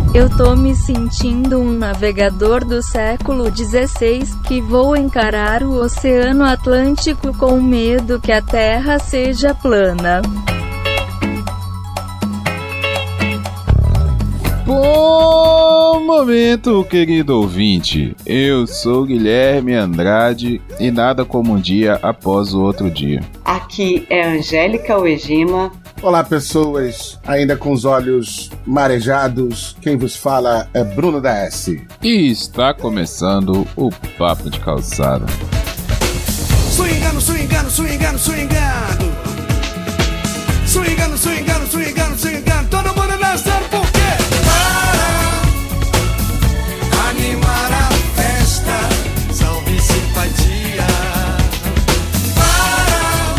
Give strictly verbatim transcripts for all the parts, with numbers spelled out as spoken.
Eu tô me sentindo um navegador do século dezesseis que vou encarar o Oceano Atlântico com medo que a Terra seja plana. Bom momento, querido ouvinte. Eu sou Guilherme Andrade e nada como um dia após o outro dia. Aqui é Angélica Uegima. Olá, pessoas, ainda com os olhos marejados, quem vos fala é Bruno da S. E está começando o Papo de Calçada. Swingando, swingando, swingando, swingando. Swingando, swingando, swingando, swingando. Todo mundo dançando por quê? Para animar a festa, salve simpatia. Para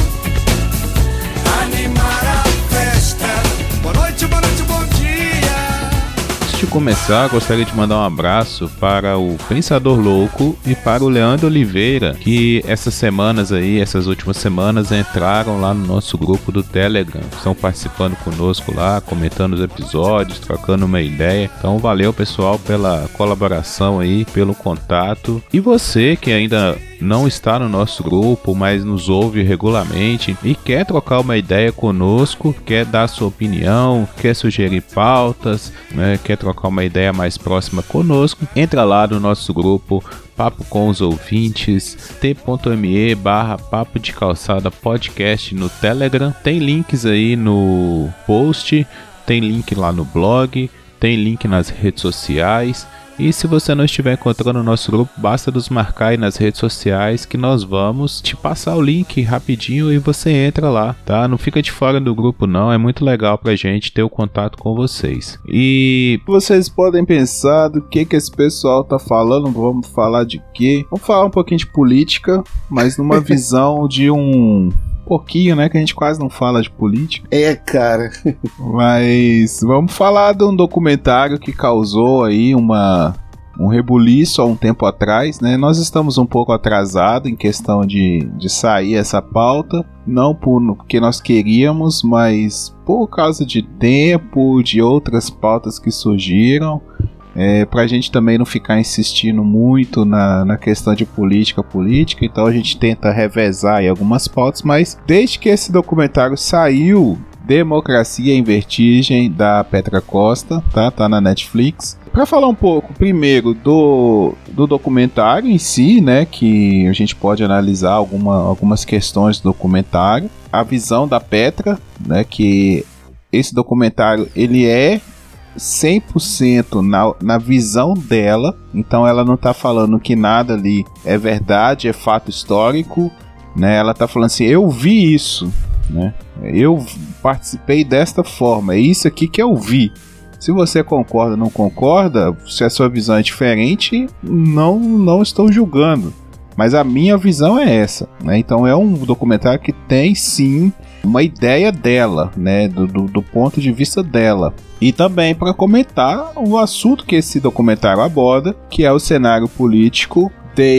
animar a festa. Boa noite, boa noite, bom dia. Antes de começar, gostaria de mandar um abraço para o Pensador Louco e para o Leandro Oliveira, que essas semanas aí, essas últimas semanas, entraram lá no nosso grupo do Telegram. Estão participando conosco lá, comentando os episódios, trocando uma ideia. Então valeu, pessoal, pela colaboração aí, pelo contato. E você que ainda não está no nosso grupo, mas nos ouve regularmente e quer trocar uma ideia conosco, quer dar sua opinião, quer sugerir pautas, né, quer trocar uma ideia mais próxima conosco, entra lá no nosso grupo Papo com os Ouvintes, t.me barra Papo de Calçada Podcast no Telegram. Tem links aí no post, tem link lá no blog, tem link nas redes sociais. E se você não estiver encontrando o nosso grupo, basta nos marcar aí nas redes sociais que nós vamos te passar o link rapidinho e você entra lá, tá? Não fica de fora do grupo não, é muito legal pra gente ter o contato com vocês. E vocês podem pensar do que que esse pessoal tá falando, vamos falar de quê? Vamos falar um pouquinho de política, mas numa visão de um... pouquinho, né, que a gente quase não fala de política. É, cara. Mas vamos falar de um documentário que causou aí uma, um rebuliço há um tempo atrás, né? Nós estamos um pouco atrasados em questão de, de sair essa pauta, não por, porque nós queríamos, mas por causa de tempo, de outras pautas que surgiram. É, pra gente também não ficar insistindo muito na, na questão de política política, então a gente tenta revezar aí algumas pautas, mas desde que esse documentário saiu, Democracia em Vertigem, da Petra Costa, tá, tá na Netflix. Para falar um pouco primeiro do, do documentário em si, né, que a gente pode analisar alguma, algumas questões do documentário, a visão da Petra, né, que esse documentário ele é cem por cento na, na visão dela, então ela não tá falando que nada ali é verdade, é fato histórico, né? Ela tá falando assim, eu vi isso, né? Eu participei desta forma, é isso aqui que eu vi. Se você concorda ou não concorda, se a sua visão é diferente, não, não estou julgando, mas a minha visão é essa, né? Então é um documentário que tem sim uma ideia dela, né, do, do, do ponto de vista dela. E também para comentar o assunto que esse documentário aborda, que é o cenário político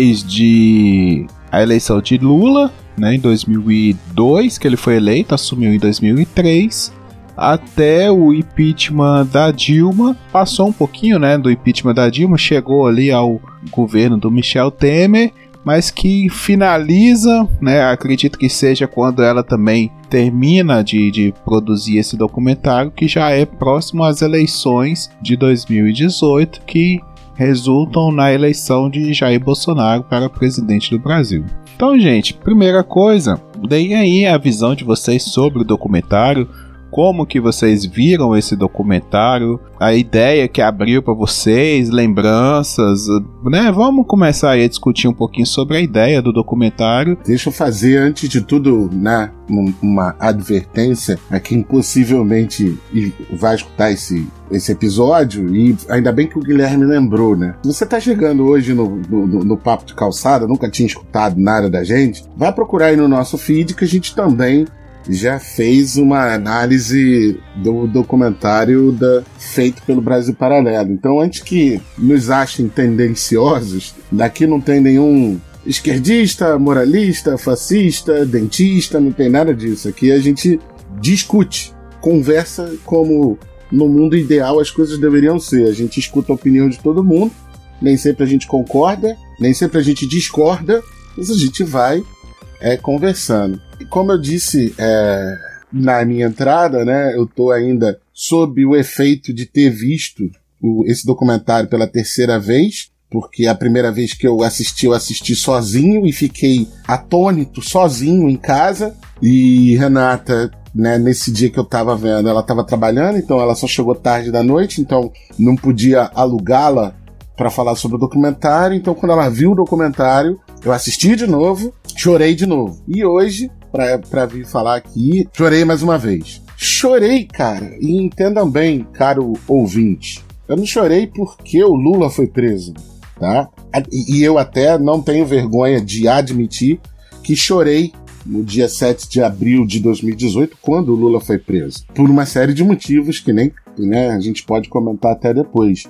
desde a eleição de Lula, né, em dois mil e dois, que ele foi eleito, assumiu em dois mil e três, até o impeachment da Dilma. Passou um pouquinho, né, do impeachment da Dilma, chegou ali ao governo do Michel Temer, mas que finaliza, né, acredito que seja quando ela também termina de, de produzir esse documentário, que já é próximo às eleições de dois mil e dezoito, que resultam na eleição de Jair Bolsonaro para presidente do Brasil. Então, gente, primeira coisa, deem aí a visão de vocês sobre o documentário, como que vocês viram esse documentário, a ideia que abriu para vocês, lembranças, né? Vamos começar aí a discutir um pouquinho sobre a ideia do documentário. Deixa eu fazer, antes de tudo, né, uma advertência a quem possivelmente vai escutar esse, esse episódio, e ainda bem que o Guilherme lembrou, né? Você tá chegando hoje no, no, no Papo de Calçada, nunca tinha escutado nada da gente, vai procurar aí no nosso feed que a gente também já fez uma análise do documentário da, feito pelo Brasil Paralelo. Então, antes que nos achem tendenciosos, daqui não tem nenhum esquerdista, moralista, fascista, dentista, não tem nada disso. Aqui a gente discute, conversa como no mundo ideal as coisas deveriam ser. A gente escuta a opinião de todo mundo, nem sempre a gente concorda, nem sempre a gente discorda, mas a gente vai é, conversando. E como eu disse é, na minha entrada, né, eu tô ainda sob o efeito de ter visto o, esse documentário pela terceira vez, porque a primeira vez que eu assisti, eu assisti sozinho e fiquei atônito sozinho em casa. E Renata, né, nesse dia que eu tava vendo, ela tava trabalhando, então ela só chegou tarde da noite, então não podia alugá-la para falar sobre o documentário. Então quando ela viu o documentário, eu assisti de novo, chorei de novo. E hoje, pra, pra vir falar aqui, chorei mais uma vez. Chorei, cara, e entendam bem, caro ouvinte, eu não chorei porque o Lula foi preso, tá? E, e eu até não tenho vergonha de admitir que chorei no dia sete de abril de dois mil e dezoito, quando o Lula foi preso. Por uma série de motivos que nem, né, a gente pode comentar até depois.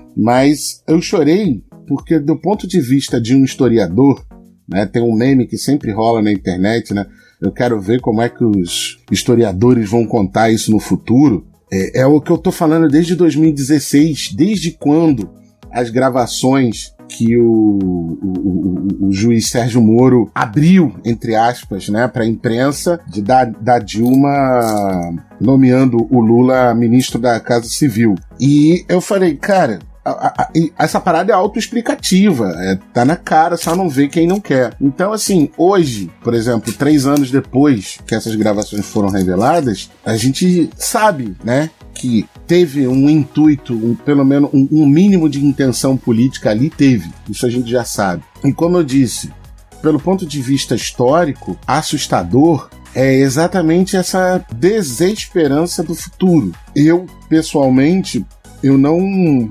Mas eu chorei porque, do ponto de vista de um historiador, né, tem um meme que sempre rola na internet, né? Eu quero ver como é que os historiadores vão contar isso no futuro. É, é o que eu tô falando desde dois mil e dezesseis, desde quando as gravações que o, o, o, o juiz Sérgio Moro abriu, entre aspas, né, para a imprensa, de da, da Dilma nomeando o Lula ministro da Casa Civil. E eu falei, cara, a, a, a, essa parada é autoexplicativa, é, tá na cara, só não vê quem não quer. Então, assim, hoje, por exemplo, três anos depois que essas gravações foram reveladas, a gente sabe, né, que teve um intuito, um, pelo menos um, um mínimo de intenção política ali, teve. Isso a gente já sabe. E como eu disse, pelo ponto de vista histórico, assustador é exatamente essa desesperança do futuro. Eu, pessoalmente, eu não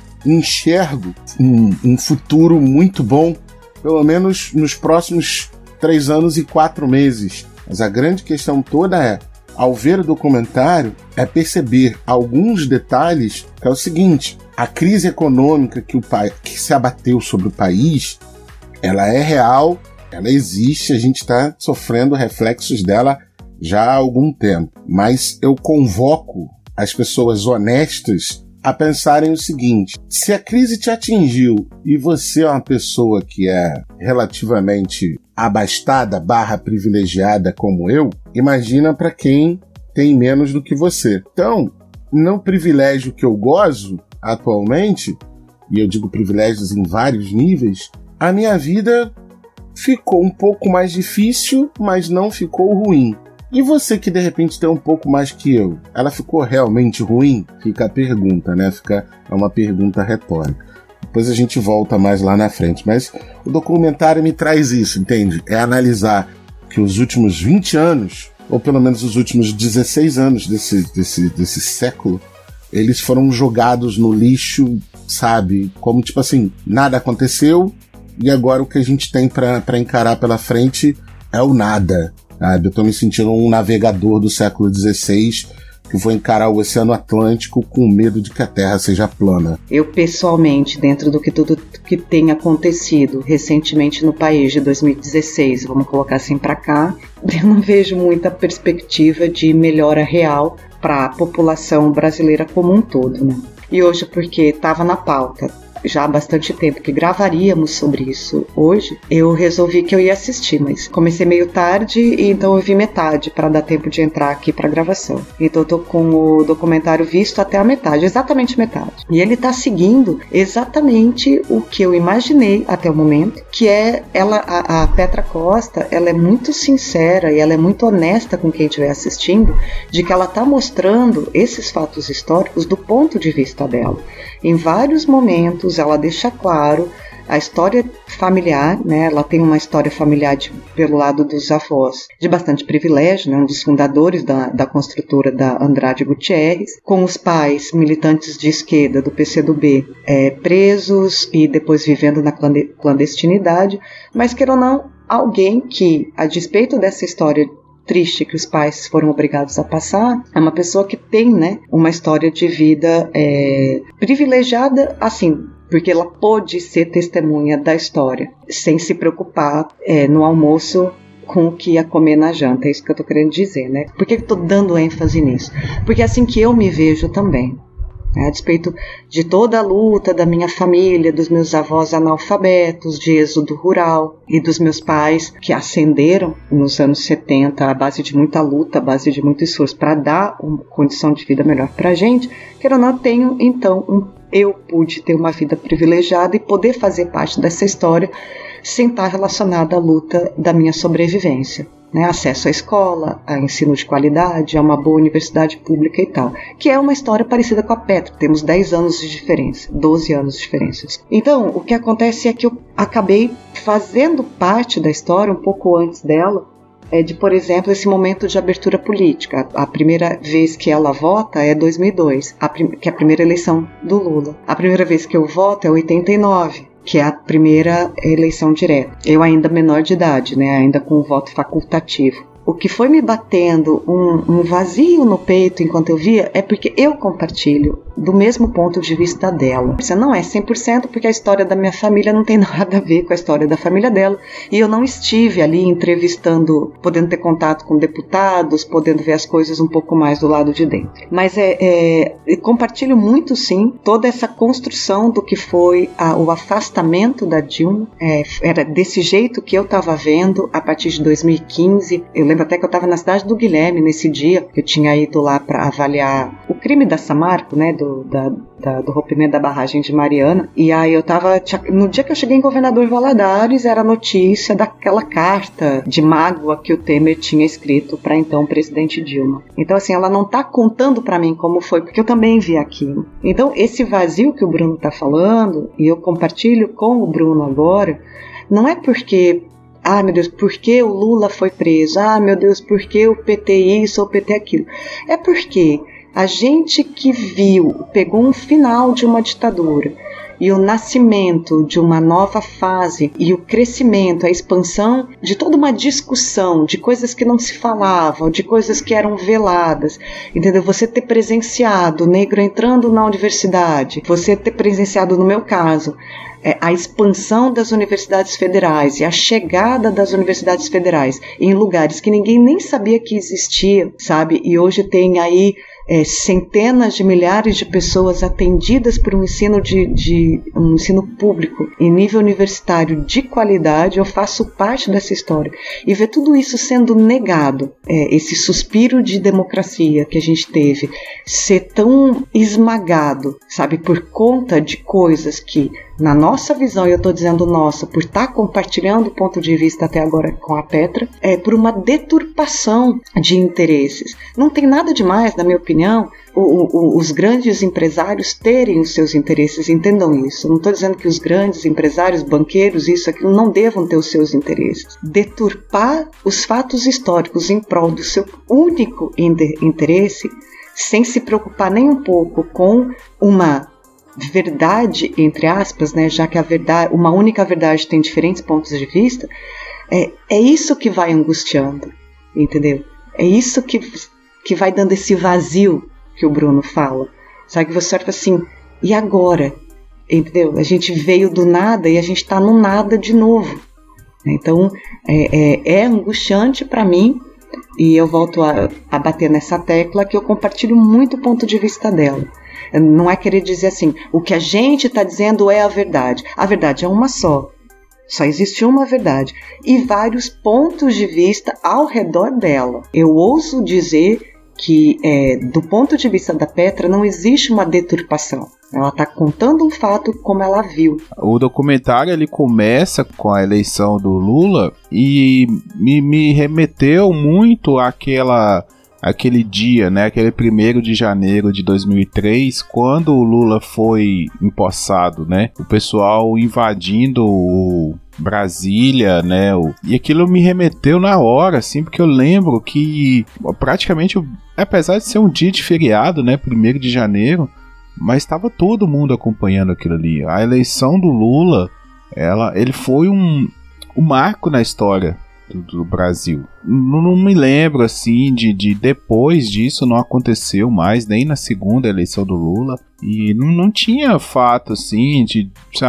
enxergo um, um futuro muito bom, pelo menos nos próximos três anos e quatro meses. Mas a grande questão toda é, ao ver o documentário, é perceber alguns detalhes, que é o seguinte: a crise econômica que, o pa- que se abateu sobre o país, ela é real, ela existe, a gente está sofrendo reflexos dela já há algum tempo. Mas eu convoco as pessoas honestas a pensarem o seguinte: se a crise te atingiu e você é uma pessoa que é relativamente abastada barra privilegiada como eu, imagina para quem tem menos do que você. Então, no privilégio que eu gozo atualmente, e eu digo privilégios em vários níveis, a minha vida ficou um pouco mais difícil, mas não ficou ruim. E você que de repente tem um pouco mais que eu, ela ficou realmente ruim? Fica a pergunta, né? Fica é uma pergunta retórica. Depois a gente volta mais lá na frente. Mas o documentário me traz isso, entende? É analisar que os últimos vinte anos, ou pelo menos os últimos dezesseis anos desse, desse, desse século, eles foram jogados no lixo, sabe? Como tipo assim, nada aconteceu e agora o que a gente tem pra, pra encarar pela frente é o nada. Sabe? Eu tô me sentindo um navegador do século dezesseis que vou encarar o Oceano Atlântico com medo de que a Terra seja plana. Eu, pessoalmente, dentro do que tudo que tem acontecido recentemente no país de dois mil e dezesseis, vamos colocar assim pra cá, eu não vejo muita perspectiva de melhora real para a população brasileira como um todo, né? E hoje, porque estava na pauta já há bastante tempo que gravaríamos sobre isso hoje, eu resolvi que eu ia assistir, mas comecei meio tarde e então eu vi metade para dar tempo de entrar aqui para gravação. Então eu tô com o documentário visto até a metade, exatamente metade. E ele tá seguindo exatamente o que eu imaginei até o momento, que é ela, a, a Petra Costa, ela é muito sincera e ela é muito honesta com quem estiver assistindo, de que ela tá mostrando esses fatos históricos do ponto de vista dela. Em vários momentos ela deixa claro a história familiar, né? Ela tem uma história familiar de, pelo lado dos avós de bastante privilégio, né? Um dos fundadores da, da construtora da Andrade Gutierrez, com os pais militantes de esquerda do P C do B é, presos e depois vivendo na clandestinidade, mas queira ou não, alguém que, a despeito dessa história triste que os pais foram obrigados a passar, é uma pessoa que tem, né, uma história de vida é, privilegiada, assim, porque ela pôde ser testemunha da história, sem se preocupar é, no almoço com o que ia comer na janta, é isso que eu tô querendo dizer, né? Por que eu tô dando ênfase nisso? Porque é assim que eu me vejo também. A despeito de toda a luta da minha família, dos meus avós analfabetos, de êxodo rural e dos meus pais que ascenderam nos anos setenta à base de muita luta, à base de muito esforço para dar uma condição de vida melhor para a gente, que eu não tenho, então, um, eu pude ter uma vida privilegiada e poder fazer parte dessa história sem estar relacionada à luta da minha sobrevivência. Né, acesso à escola, a ensino de qualidade, a uma boa universidade pública e tal, que é uma história parecida com a Petra. Temos dez anos de diferença, doze anos de diferença. Então, o que acontece é que eu acabei fazendo parte da história, um pouco antes dela, é de, por exemplo, esse momento de abertura política. A primeira vez que ela vota é dois mil e dois, a prim- que é a primeira eleição do Lula. A primeira vez que eu voto é oitenta e nove. Que é a primeira eleição direta. Eu ainda menor de idade, né, ainda com o voto facultativo. O que foi me batendo um, um vazio no peito enquanto eu via é porque eu compartilho do mesmo ponto de vista dela. Isso não é cem por cento porque a história da minha família não tem nada a ver com a história da família dela e eu não estive ali entrevistando, podendo ter contato com deputados, podendo ver as coisas um pouco mais do lado de dentro. Mas é, é, eu compartilho muito sim toda essa construção do que foi a, o afastamento da Dilma. É, era desse jeito que eu estava vendo a partir de dois mil e quinze. Eu lembro até que eu estava na cidade do Guilherme nesse dia, eu tinha ido lá para avaliar o crime da Samarco, né, do, da, da, do rompimento da barragem de Mariana, e aí eu estava, no dia que eu cheguei em Governador Valadares, era a notícia daquela carta de mágoa que o Temer tinha escrito para então o presidente Dilma. Então assim, ela não está contando para mim como foi, porque eu também vi aquilo. Então esse vazio que o Bruno está falando, e eu compartilho com o Bruno agora, não é porque ah, meu Deus, por que o Lula foi preso? Ah, meu Deus, por que o P T isso ou o P T aquilo? É porque a gente que viu, pegou um final de uma ditadura e o nascimento de uma nova fase e o crescimento, a expansão de toda uma discussão de coisas que não se falavam, de coisas que eram veladas, entendeu? Você ter presenciado o negro entrando na universidade, você ter presenciado, no meu caso, é, a expansão das universidades federais e a chegada das universidades federais em lugares que ninguém nem sabia que existia, sabe? E hoje tem aí É, centenas de milhares de pessoas atendidas por um ensino de, de um ensino público em nível universitário de qualidade. Eu faço parte dessa história e ver tudo isso sendo negado, é, esse suspiro de democracia que a gente teve ser tão esmagado, sabe, por conta de coisas que na nossa visão, e eu estou dizendo nossa, por estar compartilhando o ponto de vista até agora com a Petra, é por uma deturpação de interesses. Não tem nada demais, na minha opinião, o, o, os grandes empresários terem os seus interesses, entendam isso. Não estou dizendo que os grandes empresários, banqueiros, isso, aquilo, não devam ter os seus interesses. Deturpar os fatos históricos em prol do seu único interesse, sem se preocupar nem um pouco com uma verdade, entre aspas, né, já que a verdade, uma única verdade tem diferentes pontos de vista, é, é isso que vai angustiando, entendeu? É isso que, que vai dando esse vazio que o Bruno fala. Sabe, que você olha assim, e agora? Entendeu? A gente veio do nada e a gente está no nada de novo. Então, é, é, é angustiante para mim, e eu volto a, a bater nessa tecla que eu compartilho muito o ponto de vista dela. Não é querer dizer assim, o que a gente está dizendo é a verdade. A verdade é uma só. Só existe uma verdade. E vários pontos de vista ao redor dela. Eu ouso dizer que, é, do ponto de vista da Petra, não existe uma deturpação. Ela está contando um fato como ela viu. O documentário ele começa com a eleição do Lula e me, me remeteu muito àquela... aquele dia, né, aquele primeiro de janeiro de dois mil e três, quando o Lula foi empossado, né, o pessoal invadindo o Brasília, né, o... e aquilo me remeteu na hora, assim, porque eu lembro que praticamente, apesar de ser um dia de feriado, né, primeiro de janeiro, mas estava todo mundo acompanhando aquilo ali. A eleição do Lula, ela, ele foi um, um marco na história Do, do Brasil. Não, não me lembro assim de, de depois disso não aconteceu mais, nem na segunda eleição do Lula, e não, não tinha fato assim de, sabe,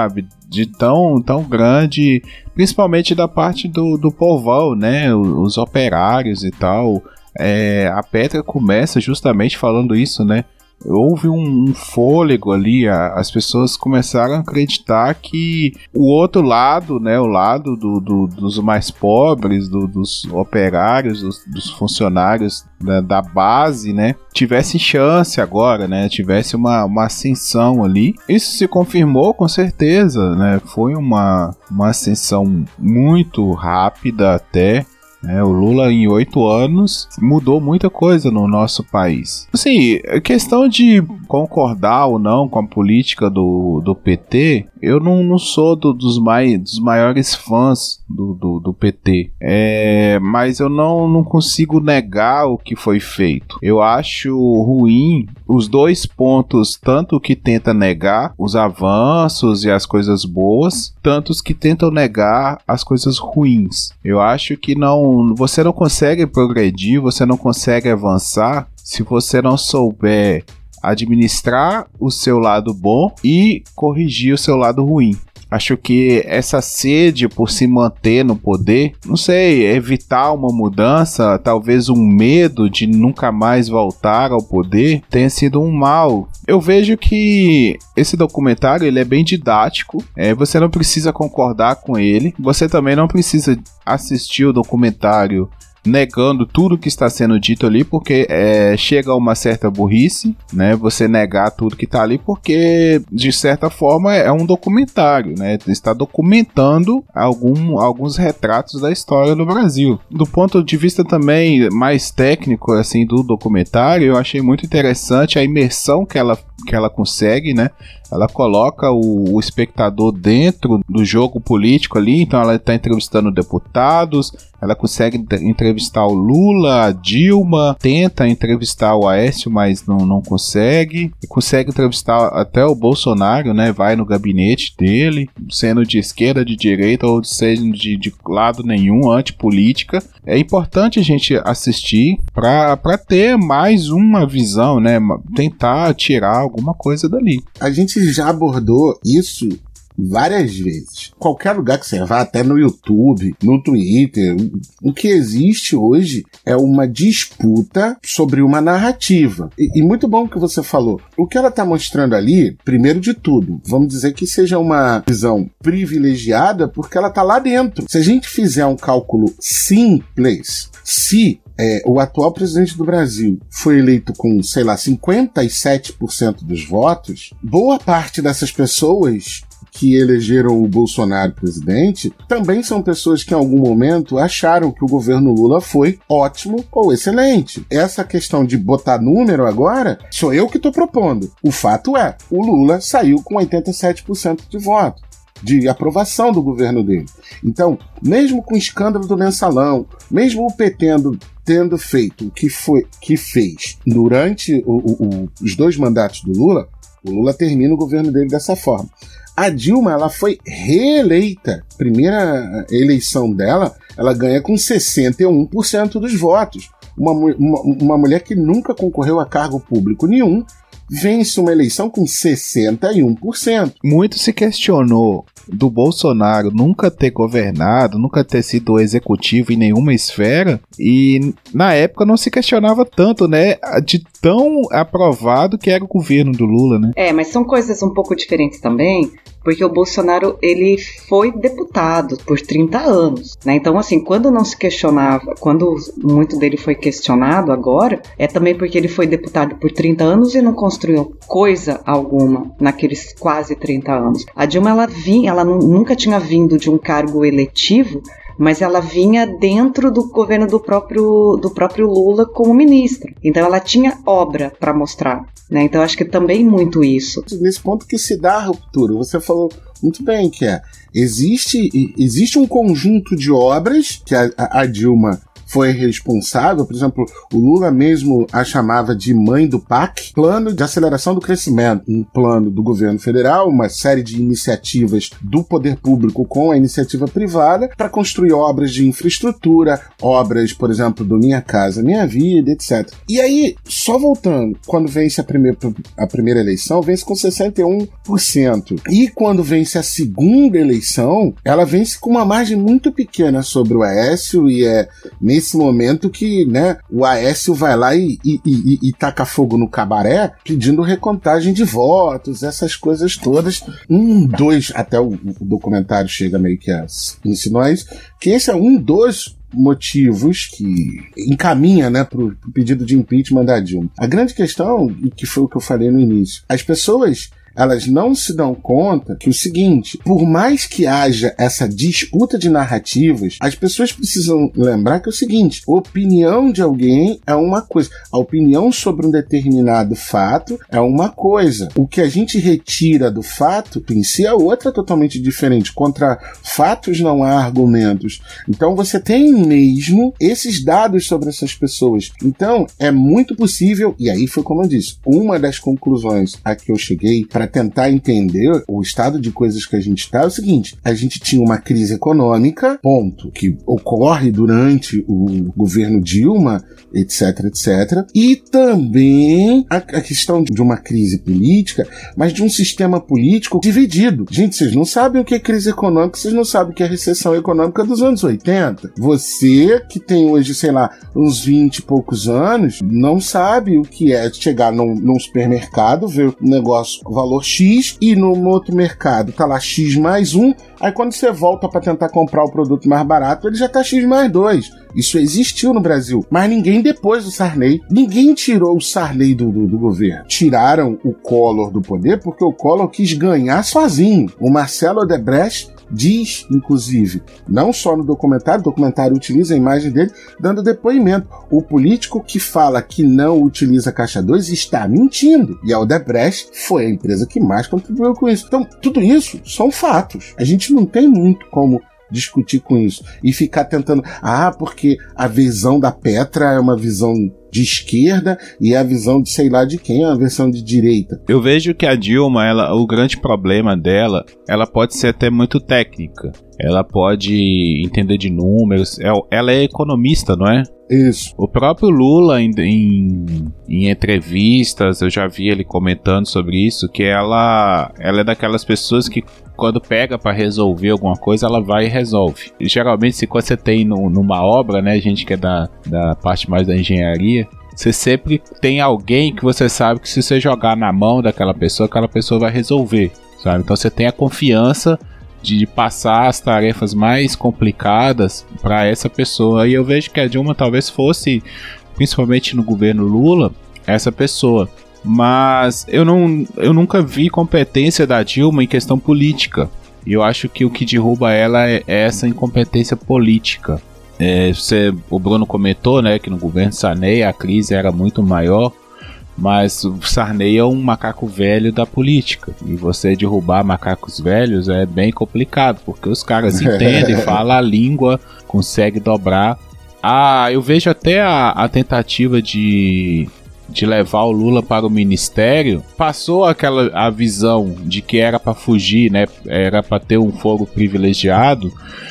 de tão, tão grande, principalmente da parte do, do povão, né? Os, os operários e tal. É, a Petra começa justamente falando isso, né? Houve um, um fôlego ali, a, as pessoas começaram a acreditar que o outro lado, né, o lado do, do, dos mais pobres, do, dos operários, dos, dos funcionários da, da base, né, tivesse chance agora, né, tivesse uma, uma ascensão ali. Isso se confirmou com certeza, né, foi uma, uma ascensão muito rápida até. É, o Lula em oito anos mudou muita coisa no nosso país. Assim, a questão de concordar ou não com a política do, do P T, eu não, não sou do, dos, mai, dos maiores fãs do, do, do P T, é, mas eu não, não consigo negar o que foi feito. Eu acho ruim os dois pontos, tanto que tenta negar os avanços e as coisas boas, tanto os que tentam negar as coisas ruins. Eu acho que não você não consegue progredir, você não consegue avançar se você não souber administrar o seu lado bom e corrigir o seu lado ruim. Acho que essa sede por se manter no poder, não sei, evitar uma mudança, talvez um medo de nunca mais voltar ao poder, tenha sido um mal. Eu vejo que esse documentário ele é bem didático, é, você não precisa concordar com ele, você também não precisa assistir o documentário negando tudo que está sendo dito ali, porque é, chega a uma certa burrice, né, você negar tudo que está ali, porque de certa forma é um documentário, né, está documentando algum, alguns retratos da história do Brasil. Do ponto de vista também mais técnico, assim, do documentário, eu achei muito interessante a imersão que ela, que ela consegue, né, ela coloca o, o espectador dentro do jogo político ali, então ela está entrevistando deputados, ela consegue entrevistar o Lula, a Dilma, tenta entrevistar o Aécio, mas não, não consegue, consegue entrevistar até o Bolsonaro, né, vai no gabinete dele, sendo de esquerda, de direita ou sendo de, de lado nenhum, antipolítica. É importante a gente assistir para ter mais uma visão, né, tentar tirar alguma coisa dali. A gente já abordou isso várias vezes. Qualquer lugar que você vá, até no YouTube, no Twitter, o que existe hoje é uma disputa sobre uma narrativa. E, e muito bom o que você falou. O que ela está mostrando ali, primeiro de tudo, vamos dizer que seja uma visão privilegiada porque ela está lá dentro. Se a gente fizer um cálculo simples, se É, o atual presidente do Brasil foi eleito com, sei lá, cinquenta e sete por cento dos votos, boa parte dessas pessoas que elegeram o Bolsonaro presidente também são pessoas que em algum momento acharam que o governo Lula foi ótimo ou excelente. Essa questão de botar número agora, sou eu que estou propondo. O fato é, o Lula saiu com oitenta e sete por cento de voto, de aprovação do governo dele. Então, mesmo com o escândalo do mensalão, mesmo o P T tendo, tendo feito o que, foi, que fez durante o, o, os dois mandatos do Lula, o Lula termina o governo dele dessa forma. A Dilma, ela foi reeleita. Primeira eleição dela, ela ganha com sessenta e um por cento dos votos. Uma, uma, uma mulher que nunca concorreu a cargo público nenhum, vence uma eleição com sessenta e um por cento. Muito se questionou do Bolsonaro nunca ter governado, nunca ter sido executivo em nenhuma esfera, e na época não se questionava tanto, né, de tão aprovado que era o governo do Lula, né? É, mas são coisas um pouco diferentes também, porque o Bolsonaro, ele foi deputado por trinta anos, né? Então, assim, quando não se questionava, quando muito dele foi questionado agora, é também porque ele foi deputado por trinta anos e não construiu coisa alguma naqueles quase trinta anos. A Dilma, ela vinha, ela nunca tinha vindo de um cargo eletivo, mas ela vinha dentro do governo do próprio, do próprio Lula como ministra. Então ela tinha obra para mostrar, né? Então acho que também muito isso. Nesse ponto que se dá a ruptura, você falou muito bem que é, existe, existe um conjunto de obras que a, a Dilma foi responsável, por exemplo, o Lula mesmo a chamava de mãe do P A C, Plano de Aceleração do Crescimento, um plano do governo federal, uma série de iniciativas do poder público com a iniciativa privada para construir obras de infraestrutura, obras, por exemplo, do Minha Casa Minha Vida, etcétera. E aí, só voltando, quando vence a primeira, a primeira eleição, vence com sessenta e um por cento. E quando vence a segunda eleição, ela vence com uma margem muito pequena sobre o Aécio, e é nesse momento que, né, o Aécio vai lá e, e, e, e taca fogo no cabaré, pedindo recontagem de votos, essas coisas todas. Um, dois, até o, o documentário chega meio que a ensinar isso, que esse é um dos motivos que encaminha, né, para o pedido de impeachment da Dilma. A grande questão, e que foi o que eu falei no início, as pessoas, elas não se dão conta que o seguinte, por mais que haja essa disputa de narrativas, as pessoas precisam lembrar que é o seguinte, a opinião de alguém é uma coisa, a opinião sobre um determinado fato é uma coisa, o que a gente retira do fato em si é outra totalmente diferente, contra fatos não há argumentos. Então você tem mesmo esses dados sobre essas pessoas, então é muito possível, e aí foi como eu disse, uma das conclusões a que eu cheguei para tentar entender o estado de coisas que a gente está é o seguinte, a gente tinha uma crise econômica, ponto, que ocorre durante o governo Dilma, etc, etcétera, e também a, a questão de uma crise política, mas de um sistema político dividido. Gente, vocês não sabem o que é crise econômica, vocês não sabem o que é recessão econômica dos anos oitenta. Você que tem hoje, sei lá, uns vinte e poucos anos, não sabe o que é chegar num, num supermercado, ver o negócio, o valor X, e no outro mercado tá lá X mais um, aí quando você volta para tentar comprar o produto mais barato, ele já tá X mais dois. Isso existiu no Brasil, mas ninguém depois do Sarney, ninguém tirou o Sarney do, do, do governo. Tiraram o Collor do poder porque o Collor quis ganhar sozinho. O Marcelo Odebrecht diz, inclusive, não só no documentário, o documentário utiliza a imagem dele dando depoimento. O político que fala que não utiliza Caixa dois está mentindo. E a Odebrecht foi a empresa que mais contribuiu com isso. Então, tudo isso são fatos. A gente não tem muito como discutir com isso. E ficar tentando, ah, porque a visão da Petra é uma visão de esquerda e a visão de sei lá de quem é uma versão de direita. Eu vejo que a Dilma, ela, o grande problema dela, ela pode ser até muito técnica. Ela pode entender de números. Ela é economista, não é? Isso. O próprio Lula, em, em, em entrevistas, eu já vi ele comentando sobre isso, que ela, ela é daquelas pessoas que quando pega para resolver alguma coisa, ela vai e resolve. E, geralmente, se quando você tem no, numa obra, né, a gente que é da, da parte mais da engenharia, você sempre tem alguém que você sabe que se você jogar na mão daquela pessoa, aquela pessoa vai resolver, sabe? Então você tem a confiança de passar as tarefas mais complicadas para essa pessoa. E eu vejo que a Dilma talvez fosse, principalmente no governo Lula, essa pessoa. Mas eu, não, eu nunca vi competência da Dilma em questão política. E eu acho que o que derruba ela é essa incompetência política. É, você, o Bruno comentou, né, que no governo Sarney a crise era muito maior. Mas o Sarney é um macaco velho da política. E você derrubar macacos velhos é bem complicado, porque os caras entendem, falam a língua, conseguem dobrar. Ah, eu vejo até a, a tentativa de, de levar o Lula para o ministério. Passou aquela a visão de que era para fugir, né? Era para ter um foro privilegiado.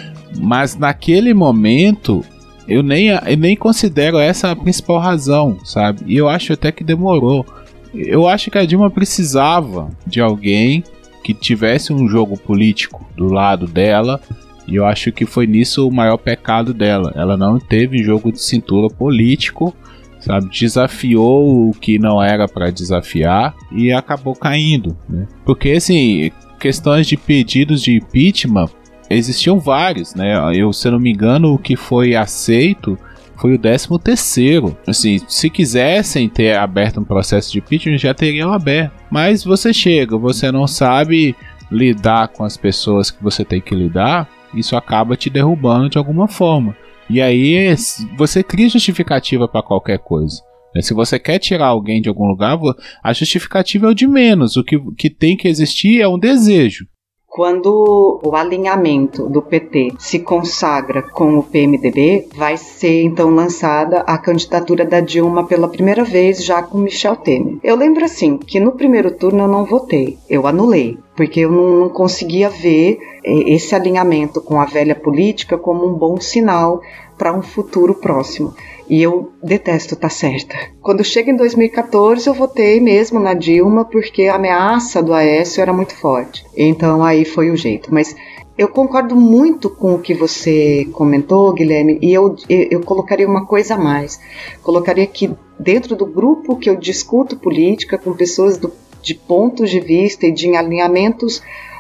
Mas naquele momento Eu nem, eu nem considero essa a principal razão, sabe? E eu acho até que demorou. Eu acho que a Dilma precisava de alguém que tivesse um jogo político do lado dela. E eu acho que foi nisso o maior pecado dela. Ela não teve jogo de cintura político, sabe? Desafiou o que não era para desafiar e acabou caindo, né? Porque, assim, questões de pedidos de impeachment existiam vários, né? Eu, se eu não me engano, o que foi aceito foi o décimo terceiro. Assim, se quisessem ter aberto um processo de impeachment, já teriam aberto. Mas você chega, você não sabe lidar com as pessoas que você tem que lidar, isso acaba te derrubando de alguma forma. E aí você cria justificativa para qualquer coisa. Se você quer tirar alguém de algum lugar, a justificativa é o de menos. O que, que tem que existir é um desejo. Quando o alinhamento do P T se consagra com o P M D B, vai ser então lançada a candidatura da Dilma pela primeira vez, já com Michel Temer. Eu lembro assim, que no primeiro turno eu não votei, eu anulei, porque eu não, não conseguia ver esse alinhamento com a velha política como um bom sinal para um futuro próximo. E eu detesto estar certa. Quando chega em dois mil e catorze, eu votei mesmo na Dilma, porque a ameaça do Aécio era muito forte. Então aí foi o jeito. Mas eu concordo muito com o que você comentou, Guilherme, e eu, eu, eu colocaria uma coisa a mais. Colocaria que dentro do grupo que eu discuto política, com pessoas do, de pontos de vista e de alinhamentos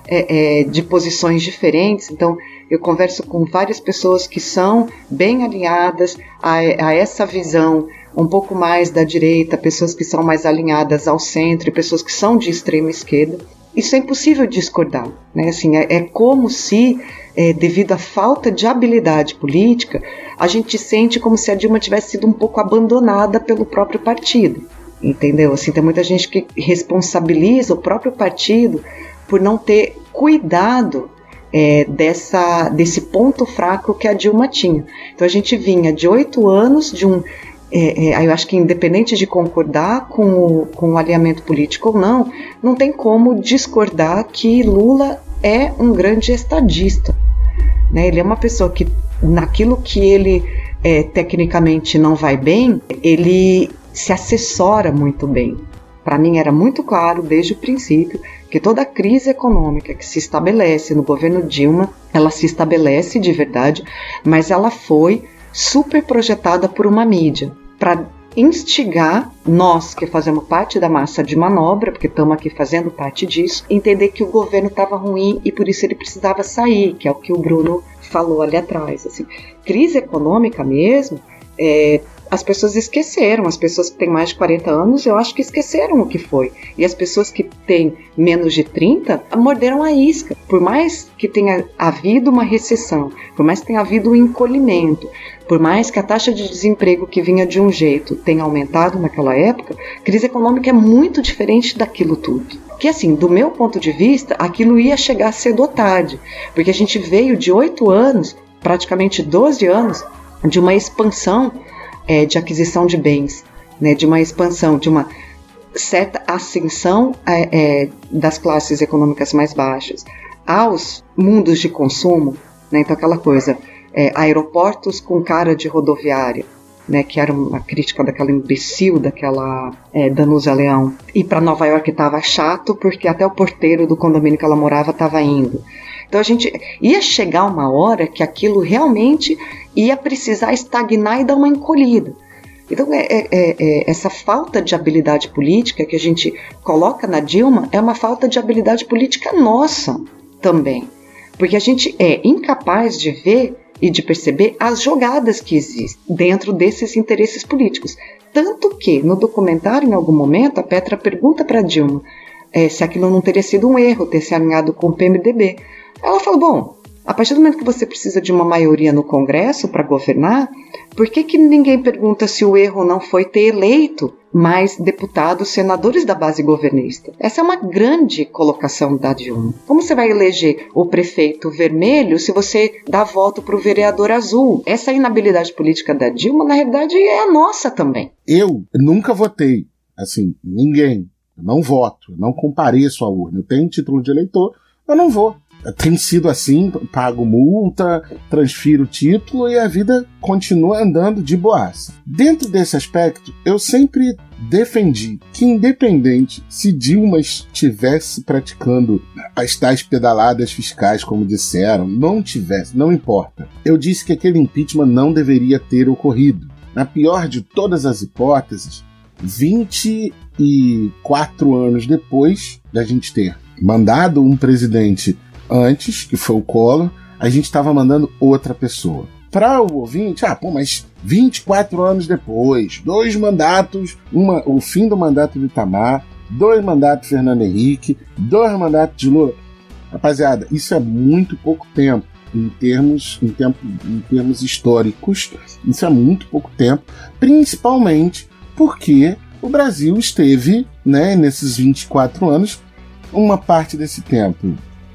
é, é, de posições diferentes, então eu converso com várias pessoas que são bem alinhadas a, a essa visão um pouco mais da direita, pessoas que são mais alinhadas ao centro e pessoas que são de extrema esquerda. Isso é impossível discordar, né? Assim, é, é como se, é, devido à falta de habilidade política, a gente sente como se a Dilma tivesse sido um pouco abandonada pelo próprio partido, entendeu? Assim, tem muita gente que responsabiliza o próprio partido por não ter cuidado É, dessa, desse ponto fraco que a Dilma tinha. Então a gente vinha de oito anos de um... É, é, eu acho que independente de concordar com o, com o alinhamento político ou não, não tem como discordar que Lula é um grande estadista, né? Ele é uma pessoa que, naquilo que ele é, tecnicamente não vai bem, ele se assessora muito bem. Para mim era muito claro desde o princípio que toda a crise econômica que se estabelece no governo Dilma, ela se estabelece de verdade, mas ela foi super projetada por uma mídia para instigar nós que fazemos parte da massa de manobra, porque estamos aqui fazendo parte disso, entender que o governo estava ruim e por isso ele precisava sair, que é o que o Bruno falou ali atrás. Assim, crise econômica mesmo, é, as pessoas esqueceram, as pessoas que têm mais de quarenta anos, eu acho que esqueceram o que foi. E as pessoas que têm menos de trinta, morderam a isca. Por mais que tenha havido uma recessão, por mais que tenha havido um encolhimento, por mais que a taxa de desemprego que vinha de um jeito tenha aumentado naquela época, crise econômica é muito diferente daquilo tudo. Que assim, do meu ponto de vista, aquilo ia chegar cedo ou tarde, porque a gente veio de oito anos, praticamente doze anos, de uma expansão É, de aquisição de bens, né, de uma expansão, de uma certa ascensão é, é, das classes econômicas mais baixas aos mundos de consumo, né, então aquela coisa, é, aeroportos com cara de rodoviária, né, que era uma crítica daquela imbecil, daquela é, Danusa Leão, e para Nova York estava chato porque até o porteiro do condomínio que ela morava estava indo. Então a gente ia chegar uma hora que aquilo realmente ia precisar estagnar e dar uma encolhida. Então é, é, é, essa falta de habilidade política que a gente coloca na Dilma é uma falta de habilidade política nossa também. Porque a gente é incapaz de ver e de perceber as jogadas que existem dentro desses interesses políticos. Tanto que no documentário, em algum momento, a Petra pergunta para a Dilma é, se aquilo não teria sido um erro ter se alinhado com o P M D B. Ela falou, bom, a partir do momento que você precisa de uma maioria no Congresso para governar, por que que ninguém pergunta se o erro não foi ter eleito mais deputados, senadores da base governista? Essa é uma grande colocação da Dilma. Como você vai eleger o prefeito vermelho se você dá voto para o vereador azul? Essa inabilidade política da Dilma, na realidade, é a nossa também. Eu nunca votei, assim, ninguém. Eu não voto, eu não compareço à urna. Eu tenho título de eleitor, eu não vou. Tem sido assim, pago multa, transfiro o título e a vida continua andando de boaça. Dentro desse aspecto, eu sempre defendi que, independente se Dilma estivesse praticando as tais pedaladas fiscais, como disseram, não tivesse, não importa. Eu disse que aquele impeachment não deveria ter ocorrido. Na pior de todas as hipóteses, vinte e quatro anos depois da gente ter mandado um presidente antes, que foi o Collor, a gente estava mandando outra pessoa. Para o ouvinte, ah, pô, mas vinte e quatro anos depois, dois mandatos, uma, o fim do mandato do Itamar, dois mandatos de Fernando Henrique, dois mandatos de Lula. Rapaziada, isso é muito pouco tempo em termos, em tempo, em termos históricos. Isso é muito pouco tempo, principalmente porque o Brasil esteve, né, nesses vinte e quatro anos, uma parte desse tempo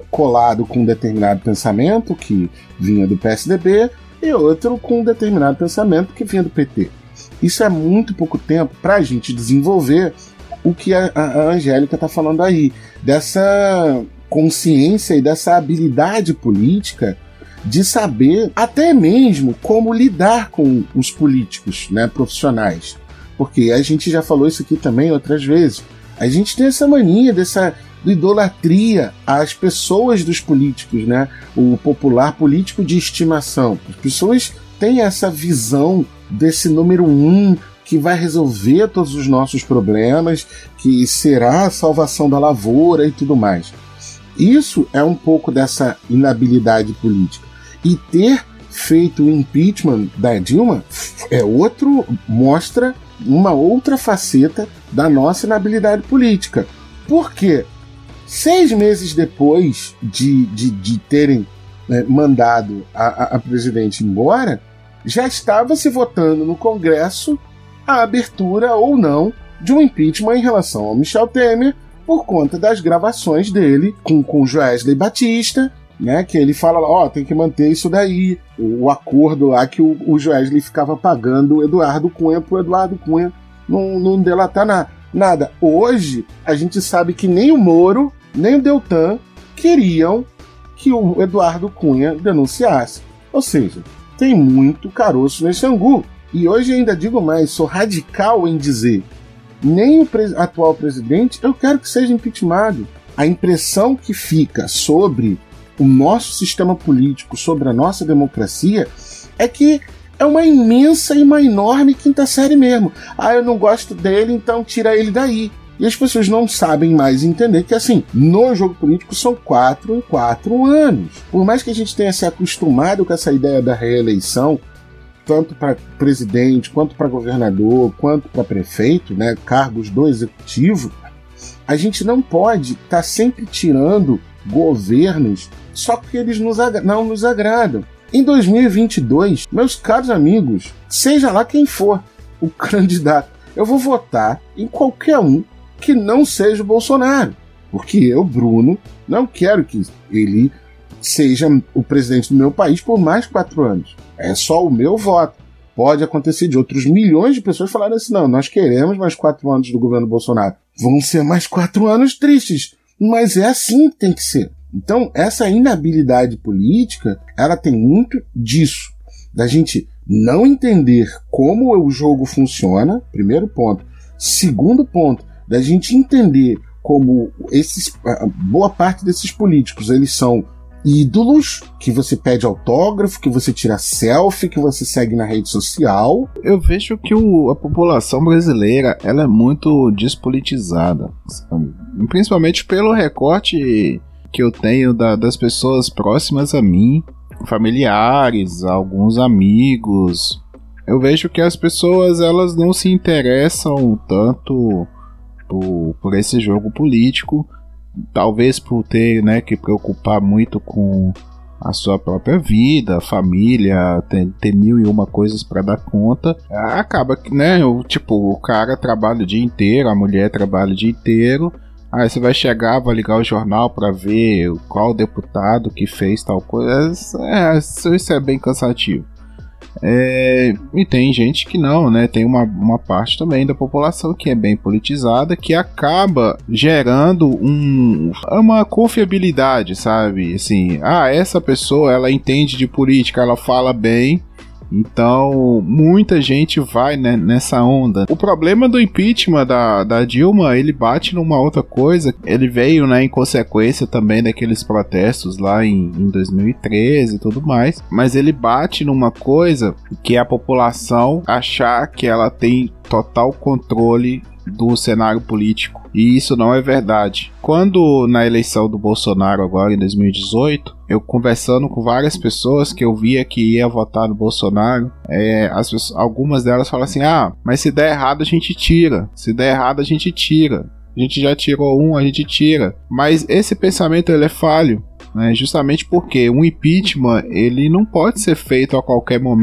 colado com um determinado pensamento que vinha do P S D B e outro com um determinado pensamento que vinha do P T. Isso é muito pouco tempo para a gente desenvolver o que a, a Angélica está falando aí, dessa consciência e dessa habilidade política de saber até mesmo como lidar com os políticos, né, profissionais. Porque a gente já falou isso aqui também outras vezes. A gente tem essa mania dessa idolatria às pessoas dos políticos, né? O popular político de estimação. As pessoas têm essa visão desse número um que vai resolver todos os nossos problemas, que será a salvação da lavoura e tudo mais. Isso é um pouco dessa inabilidade política. E ter feito o impeachment da Dilma é outro, mostra uma outra faceta da nossa inabilidade política. Por quê? Seis meses depois de, de, de terem né, mandado a, a presidente embora, já estava se votando no Congresso a abertura ou não de um impeachment em relação ao Michel Temer por conta das gravações dele com, com Joesley Batista, né, que ele fala, ó, oh, tem que manter isso daí, o, o acordo lá que o, o Joesley ficava pagando o Eduardo Cunha pro Eduardo Cunha não, não delatar na, nada. Hoje, a gente sabe que nem o Moro, nem o Deltan queriam que o Eduardo Cunha denunciasse. Ou seja, tem muito caroço nesse angu. E hoje ainda digo mais, sou radical em dizer, nem o pre- atual presidente eu quero que seja impeachmentado. A impressão que fica sobre o nosso sistema político, sobre a nossa democracia, é que é uma imensa e uma enorme quinta série mesmo. Ah, eu não gosto dele, então tira ele daí. E as pessoas não sabem mais entender que, assim, no jogo político são quatro em quatro anos. Por mais que a gente tenha se acostumado com essa ideia da reeleição, tanto para presidente, quanto para governador, quanto para prefeito, né, cargos do executivo, a gente não pode estar tá sempre tirando governos só porque eles nos agra- não nos agradam. Em dois mil e vinte e dois, meus caros amigos, seja lá quem for o candidato, eu vou votar em qualquer um que não seja o Bolsonaro. Porque eu, Bruno, não quero que ele seja o presidente do meu país por mais quatro anos. É só o meu voto. Pode acontecer de outros milhões de pessoas falarem assim, não, nós queremos mais quatro anos do governo Bolsonaro. Vão ser mais quatro anos tristes, mas é assim que tem que ser. Então, essa inabilidade política, ela tem muito disso, da gente não entender como o jogo funciona, primeiro ponto. Segundo ponto, da gente entender como esses, boa parte desses políticos, eles são ídolos, que você pede autógrafo, que você tira selfie, que você segue na rede social. Eu vejo que o, a população brasileira, ela é muito despolitizada, sabe? Principalmente pelo recorte que eu tenho da, das pessoas próximas a mim, familiares, alguns amigos. Eu vejo que as pessoas, elas não se interessam tanto por, por esse jogo político, talvez por ter, né, que preocupar muito com a sua própria vida, família, ter, ter mil e uma coisas para dar conta. Acaba que, né, o, tipo, o cara trabalha o dia inteiro, a mulher trabalha o dia inteiro. Aí você vai chegar, vai ligar o jornal para ver qual deputado que fez tal coisa. É, isso é bem cansativo. É, e tem gente que não, né? Tem uma, uma parte também da população que é bem politizada, que acaba gerando um, uma confiabilidade, sabe? Assim, ah, essa pessoa, ela entende de política, ela fala bem. Então, muita gente vai, né, nessa onda. O problema do impeachment da, da Dilma, ele bate numa outra coisa. Ele veio, né, em consequência também daqueles protestos lá em, em dois mil e treze e tudo mais. Mas ele bate numa coisa que é a população achar que ela tem total controle do cenário político. E isso não é verdade. Quando na eleição do Bolsonaro agora em dois mil e dezoito, eu conversando com várias pessoas que eu via que ia votar no Bolsonaro, é, as pessoas, algumas delas falam assim, ah, mas se der errado a gente tira, se der errado a gente tira, a gente já tirou um, a gente tira. Mas esse pensamento ele é falho, né? Justamente porque um impeachment ele não pode ser feito a qualquer momento.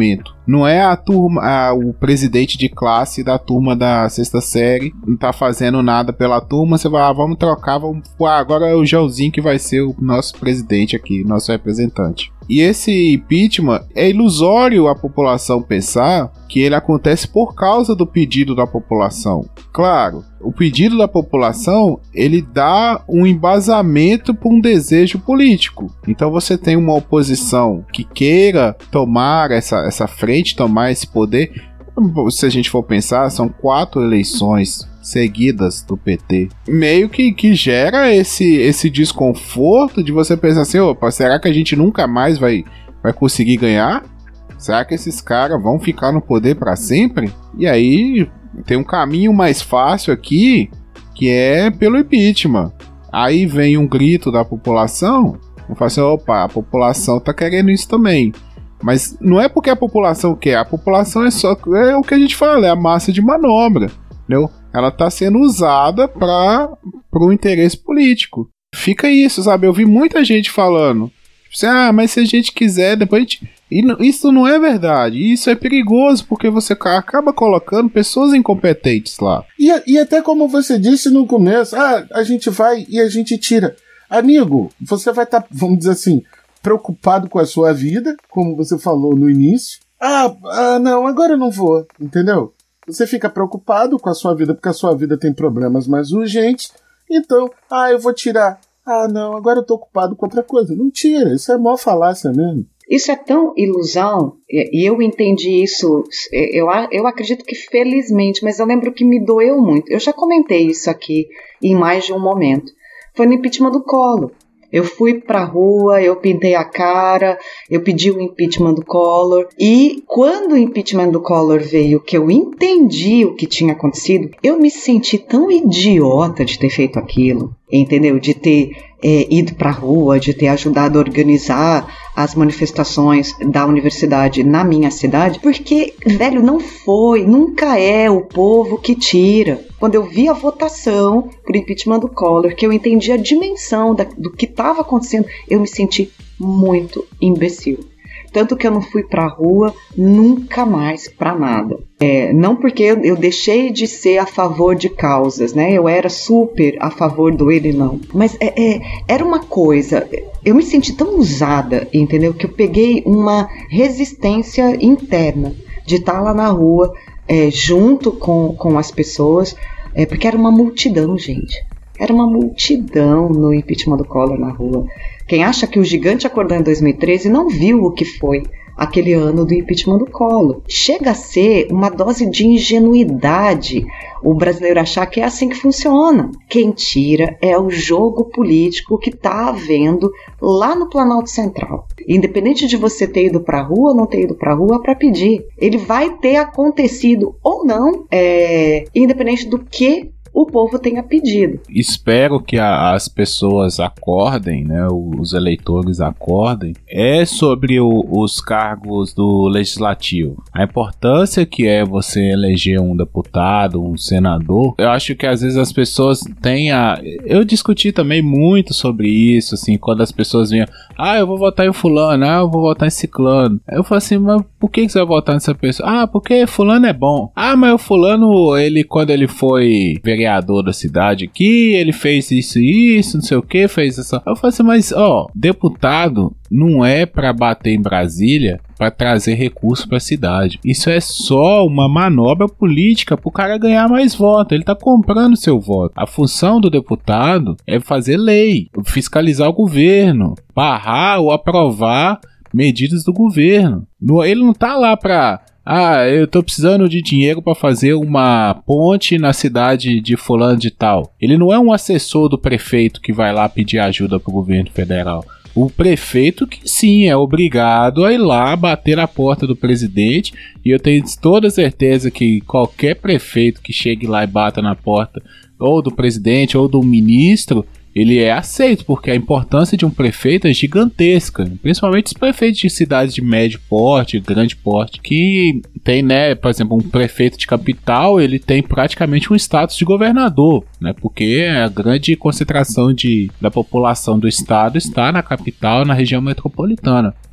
Não é a turma, a, o presidente de classe da turma da sexta série, não tá fazendo nada pela turma, você vai, ah, vamos trocar, vamos, ah, agora é o Joãozinho que vai ser o nosso presidente aqui, nosso representante. E esse impeachment é ilusório a população pensar que ele acontece por causa do pedido da população. Claro, o pedido da população, ele dá um embasamento para um desejo político. Então você tem uma oposição que queira tomar essa, essa frente, tomar esse poder. Se a gente for pensar, são quatro eleições seguidas do P T. Meio que, que gera esse, esse desconforto de você pensar assim, opa, será que a gente nunca mais vai, vai conseguir ganhar? Será que esses caras vão ficar no poder para sempre? E aí tem um caminho mais fácil aqui, que é pelo impeachment. Aí vem um grito da população, eu falo assim, opa, a população tá querendo isso também. Mas não é porque a população quer, a população é só é o que a gente fala, é a massa de manobra, entendeu? Ela tá sendo usada para o interesse político. Fica isso, sabe? Eu vi muita gente falando, assim, ah, mas se a gente quiser, depois a gente... E isso não é verdade, isso é perigoso, porque você acaba colocando pessoas incompetentes lá. E, e até como você disse no começo, ah, a gente vai e a gente tira. Amigo, você vai estar, tá, vamos dizer assim, preocupado com a sua vida, como você falou no início. Ah, ah, não, agora eu não vou, entendeu? Você fica preocupado com a sua vida, porque a sua vida tem problemas mais urgentes. Então, ah, eu vou tirar. Ah, não, agora eu tô ocupado com outra coisa. Não tira, isso é mó falácia mesmo. Isso é tão ilusão, e eu entendi isso, eu, eu acredito que felizmente, mas eu lembro que me doeu muito. Eu já comentei isso aqui em mais de um momento. Foi no impeachment do Collor. Eu fui pra rua, eu pintei a cara, eu pedi o impeachment do Collor. E quando o impeachment do Collor veio, que eu entendi o que tinha acontecido, eu me senti tão idiota de ter feito aquilo, entendeu? De ter é, ido pra rua, de ter ajudado a organizar as manifestações da universidade na minha cidade, porque, velho, não foi, nunca é o povo que tira. Quando eu vi a votação pro impeachment do Collor, que eu entendi a dimensão da, do que estava acontecendo, eu me senti muito imbecil. Tanto que eu não fui pra rua nunca mais pra nada. É, não porque eu, eu deixei de ser a favor de causas, né? Eu era super a favor do ele não. Mas é, é, era uma coisa, eu me senti tão usada, entendeu? Que eu peguei uma resistência interna de estar lá na rua, é, junto com, com as pessoas, é, porque era uma multidão, gente. Era uma multidão no impeachment do Collor na rua. Quem acha que o gigante acordou em dois mil e treze não viu o que foi aquele ano do impeachment do Collor. Chega a ser uma dose de ingenuidade o brasileiro achar que é assim que funciona. Quem tira é o jogo político que está havendo lá no Planalto Central. Independente de você ter ido para a rua ou não ter ido para a rua para pedir, ele vai ter acontecido ou não, é, independente do que o povo tenha pedido. Espero que a, as pessoas acordem, né, os eleitores acordem, é sobre o, os cargos do legislativo. A importância que é você eleger um deputado, um senador. Eu acho que às vezes as pessoas têm a... Eu discuti também muito sobre isso, assim, quando as pessoas vinham, ah, eu vou votar em fulano, ah, eu vou votar em ciclano. Eu falo assim, mas por que você vai votar nessa pessoa? Ah, porque fulano é bom. Ah, mas o fulano, ele, quando ele foi vereador da cidade aqui, ele fez isso e isso, não sei o que, fez essa... Eu falo assim, mas, ó, deputado não é pra bater em Brasília pra trazer recursos pra cidade. Isso é só uma manobra política pro cara ganhar mais voto. Ele tá comprando seu voto. A função do deputado é fazer lei, fiscalizar o governo, barrar ou aprovar medidas do governo. Ele não tá lá pra... Ah, eu tô precisando de dinheiro para fazer uma ponte na cidade de fulano de tal. Ele não é um assessor do prefeito que vai lá pedir ajuda pro governo federal. O prefeito que sim é obrigado a ir lá bater na porta do presidente, e eu tenho toda certeza que qualquer prefeito que chegue lá e bata na porta ou do presidente ou do ministro, ele é aceito, porque a importância de um prefeito é gigantesca, principalmente os prefeitos de cidades de médio porte, grande porte, que tem, né, por exemplo, um prefeito de capital, ele tem praticamente um status de governador, né, porque a grande concentração de, da população do estado está na capital, na região metropolitana.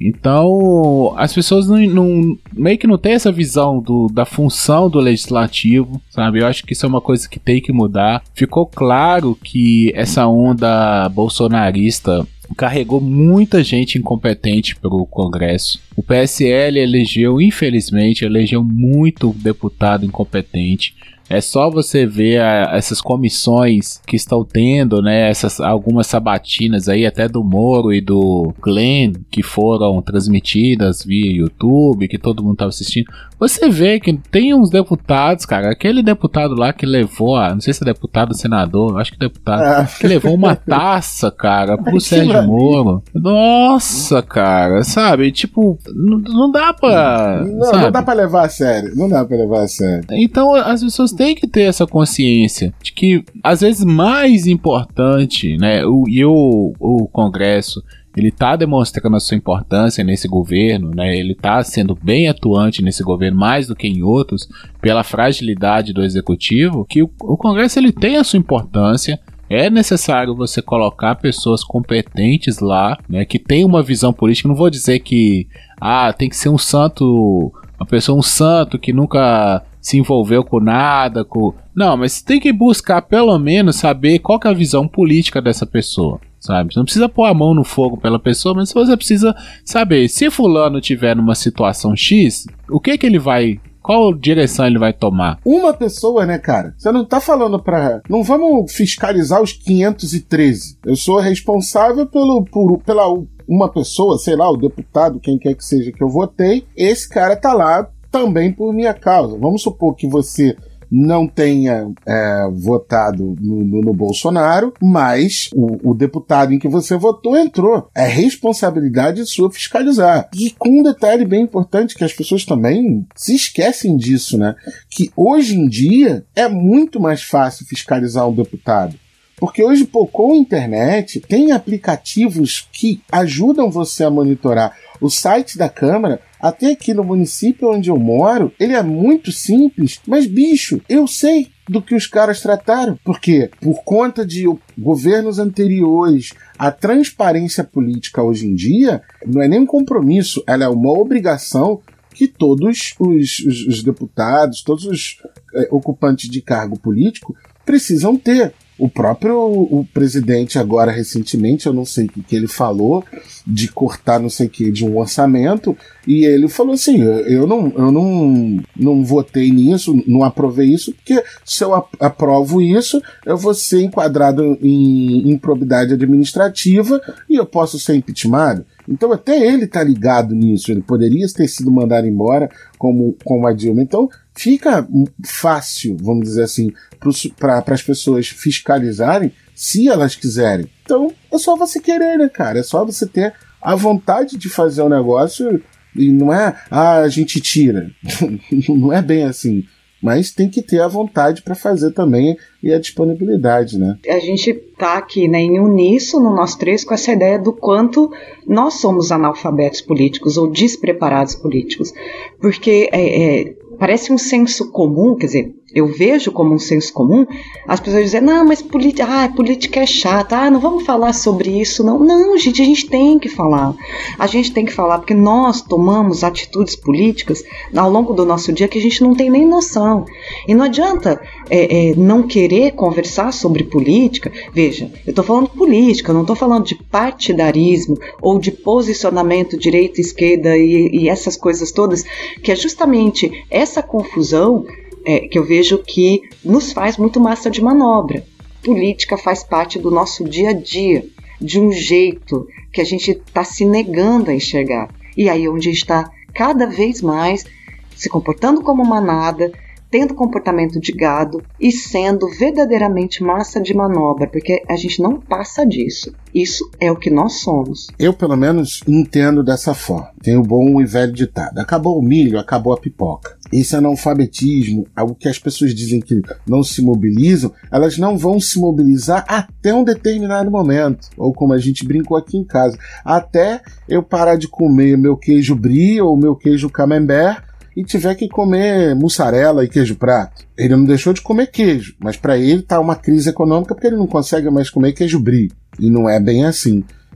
Então, as pessoas não, não, meio que não têm essa visão do, da função do legislativo, sabe? Eu acho que isso é uma coisa que tem que mudar. Ficou claro que essa onda bolsonarista carregou muita gente incompetente pro Congresso. O P S L elegeu, infelizmente, elegeu muito deputado incompetente. É só você ver a, essas comissões que estão tendo, né, essas, algumas sabatinas aí, até do Moro e do Glenn, que foram transmitidas via YouTube, que todo mundo estava assistindo. Você vê que tem uns deputados, cara, aquele deputado lá que levou, a, não sei se é deputado ou senador, acho que é deputado, ah. que levou uma taça, cara, pro Sérgio Moro. Nossa, cara, sabe? Tipo, não, não dá pra... Não, não dá pra levar a sério, não dá pra levar a sério. Então, as pessoas têm que ter essa consciência de que, às vezes, mais importante, né, o, e o, o Congresso, ele tá demonstrando a sua importância nesse governo, né, ele tá sendo bem atuante nesse governo, mais do que em outros, pela fragilidade do Executivo, que o, o Congresso, ele tem a sua importância. É necessário você colocar pessoas competentes lá, né, que tem uma visão política. Não vou dizer que ah, tem que ser um santo, uma pessoa, um santo que nunca se envolveu com nada, com... Não, mas você tem que buscar pelo menos saber qual que é a visão política dessa pessoa, sabe? Você não precisa pôr a mão no fogo pela pessoa, mas você precisa saber, se fulano tiver numa situação X, o que que ele vai... Qual direção ele vai tomar? Uma pessoa, né, cara? Você não tá falando pra... Não vamos fiscalizar os quinhentos e treze. Eu sou responsável pelo, por, pela uma pessoa, sei lá, o deputado, quem quer que seja que eu votei. Esse cara tá lá também por minha causa. Vamos supor que você não tenha é, votado no, no, no Bolsonaro, mas o, o deputado em que você votou entrou. É responsabilidade sua fiscalizar. E com um detalhe bem importante, que as pessoas também se esquecem disso, né? Que hoje em dia é muito mais fácil fiscalizar um deputado. Porque hoje, pô, com a internet, tem aplicativos que ajudam você a monitorar. O site da Câmara, até aqui no município onde eu moro, ele é muito simples, mas, bicho, eu sei do que os caras trataram. Porque, por conta de governos anteriores, a transparência política hoje em dia não é nem um compromisso, ela é uma obrigação que todos os, os, os deputados, todos os é, ocupantes de cargo político precisam ter. O próprio o presidente agora, recentemente, eu não sei o que, que ele falou, de cortar não sei o que de um orçamento, e ele falou assim, eu, eu, não, eu não, não votei nisso, não aprovei isso, porque se eu aprovo isso, eu vou ser enquadrado em improbidade administrativa e eu posso ser impeachmentado. Então até ele tá ligado nisso, ele poderia ter sido mandado embora como, como a Dilma. Então fica fácil, vamos dizer assim, para as pessoas fiscalizarem se elas quiserem. Então é só você querer, né, cara? É só você ter a vontade de fazer o negócio e não é, ah, a gente tira. Não é bem assim. Mas tem que ter a vontade para fazer também e a disponibilidade, né? A gente tá aqui, né, em uníssono, nós três, com essa ideia do quanto nós somos analfabetos políticos ou despreparados políticos. Porque é, é, parece um senso comum, quer dizer, eu vejo como um senso comum as pessoas dizem, não, mas política, ah, política é chata, ah, não vamos falar sobre isso, não. Não, gente, a gente tem que falar. A gente tem que falar porque nós tomamos atitudes políticas ao longo do nosso dia que a gente não tem nem noção. E não adianta é, é, não querer conversar sobre política. Veja, eu estou falando política, eu não estou falando de partidarismo ou de posicionamento direita, esquerda e, e essas coisas todas, que é justamente essa confusão É, que eu vejo que nos faz muito massa de manobra. Política faz parte do nosso dia a dia, de um jeito que a gente está se negando a enxergar. E aí onde a gente está cada vez mais se comportando como manada, tendo comportamento de gado e sendo verdadeiramente massa de manobra, porque a gente não passa disso. Isso é o que nós somos. Eu, pelo menos, entendo dessa forma. Tem o bom e velho ditado. Acabou o milho, acabou a pipoca. Esse analfabetismo, algo que as pessoas dizem que não se mobilizam, elas não vão se mobilizar até um determinado momento. Ou como a gente brincou aqui em casa, até eu parar de comer meu queijo brie ou meu queijo camembert e tiver que comer mussarela e queijo prato. Ele não deixou de comer queijo, mas para ele tá uma crise econômica porque ele não consegue mais comer queijo brie. E não é bem assim.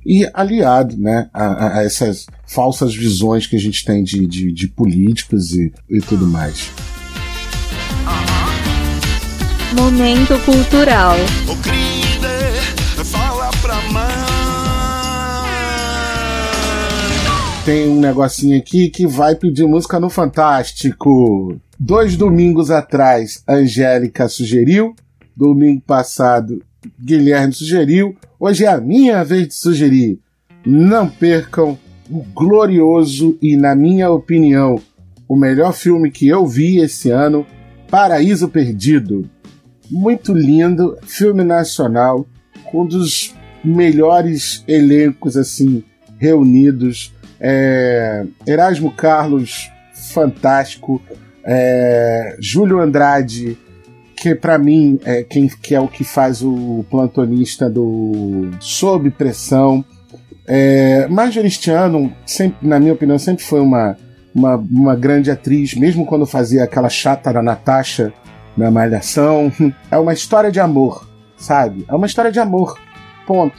e aliado, né, a, a essas falsas visões que a gente tem de, de, de políticos e, e tudo mais. Momento cultural. O crime fala pra mãe. Tem um negocinho aqui que vai pedir música no Fantástico. Dois domingos atrás, a Angélica sugeriu. Domingo passado, Guilherme sugeriu. Hoje é a minha vez de sugerir. Não percam o glorioso e, na minha opinião, o melhor filme que eu vi esse ano, Paraíso Perdido. Muito lindo, filme nacional, com um dos melhores elencos assim reunidos. É, Erasmo Carlos, fantástico. É, Júlio Andrade, que pra mim é quem que é o que faz o plantonista do Sob Pressão. É, Marjorie Stiano, sempre, na minha opinião, sempre foi uma, uma, uma grande atriz, mesmo quando fazia aquela chata da Natasha na Malhação. É uma história de amor, sabe? É uma história de amor, ponto.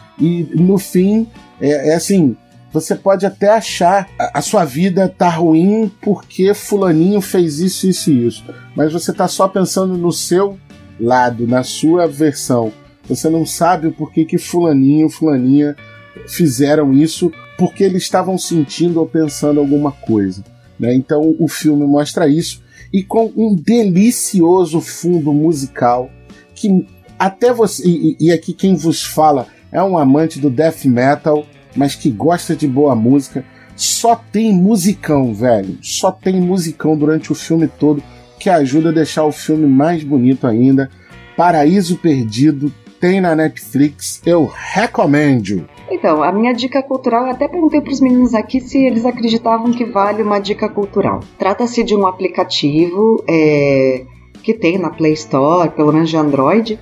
E no fim, é, é assim, você pode até achar a, a sua vida tá ruim porque fulaninho fez isso, isso e isso. Mas você tá só pensando no seu lado, na sua versão. Você não sabe o porquê que fulaninho, fulaninha fizeram isso, porque eles estavam sentindo ou pensando alguma coisa, né? Então o filme mostra isso, e com um delicioso fundo musical que até você, e, e aqui quem vos fala é um amante do death metal, mas que gosta de boa música. Só tem musicão, velho, só tem musicão durante o filme todo, que ajuda a deixar o filme mais bonito ainda. Paraíso Perdido tem na Netflix, eu recomendo. Então, a minha dica cultural, eu até perguntei para os meninos aqui se eles acreditavam que vale uma dica cultural. Trata-se de um aplicativo é, que tem na Play Store, pelo menos de Android,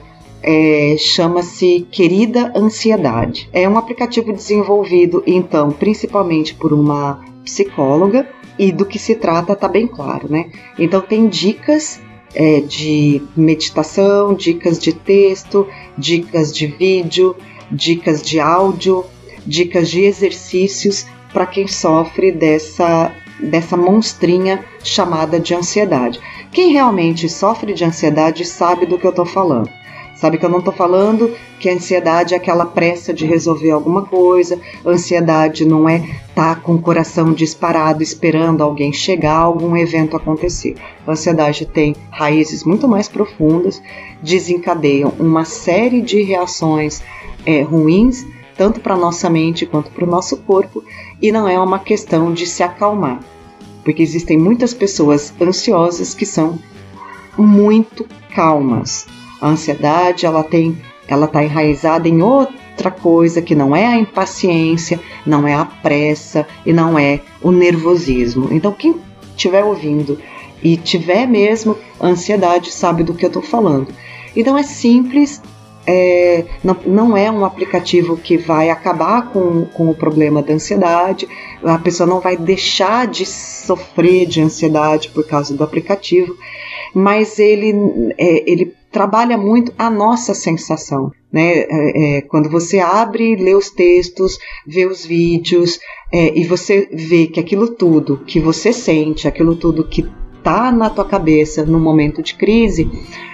é, chama-se Querida Ansiedade. É um aplicativo desenvolvido, então, principalmente por uma psicóloga, e do que se trata tá bem claro, né? Então tem dicas é, de meditação, dicas de texto, dicas de vídeo, dicas de áudio, dicas de exercícios para quem sofre dessa, dessa monstrinha chamada de ansiedade. Quem realmente sofre de ansiedade sabe do que eu estou falando. Sabe que eu não estou falando que a ansiedade é aquela pressa de resolver alguma coisa, a ansiedade não é estar tá com o coração disparado esperando alguém chegar, algum evento acontecer. A ansiedade tem raízes muito mais profundas, desencadeiam uma série de reações é, ruins, tanto para a nossa mente quanto para o nosso corpo, e não é uma questão de se acalmar, porque existem muitas pessoas ansiosas que são muito calmas. A ansiedade, ela tem, ela está enraizada em outra coisa que não é a impaciência, não é a pressa e não é o nervosismo. Então, quem estiver ouvindo e tiver mesmo ansiedade sabe do que eu estou falando. Então, é simples, é, não, não é um aplicativo que vai acabar com, com o problema da ansiedade, a pessoa não vai deixar de sofrer de ansiedade por causa do aplicativo, mas ele, é, ele trabalha muito a nossa sensação, né? É, é, quando você abre, lê os textos, vê os vídeos, é, e você vê que aquilo tudo que você sente, aquilo tudo que está na tua cabeça no momento de crise,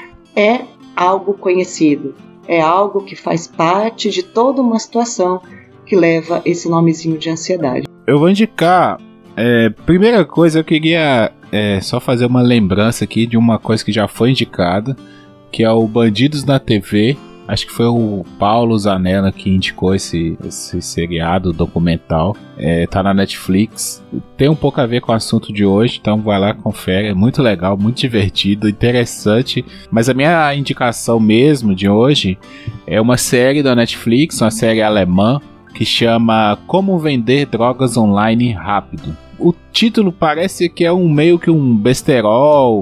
é algo conhecido, é algo que faz parte de toda uma situação que leva esse nomezinho de ansiedade. Eu vou indicar, é, primeira coisa eu queria é, só fazer uma lembrança aqui de uma coisa que já foi indicada, que é o Bandidos na T V. Acho que foi o Paulo Zanella que indicou esse, esse seriado documental. É, tá na Netflix. Tem um pouco a ver com o assunto de hoje, então vai lá, confere. É muito legal, muito divertido, interessante. Mas a minha indicação mesmo de hoje é uma série da Netflix, uma série alemã, que chama Como Vender Drogas Online Rápido. O título parece que é um meio que um besterol,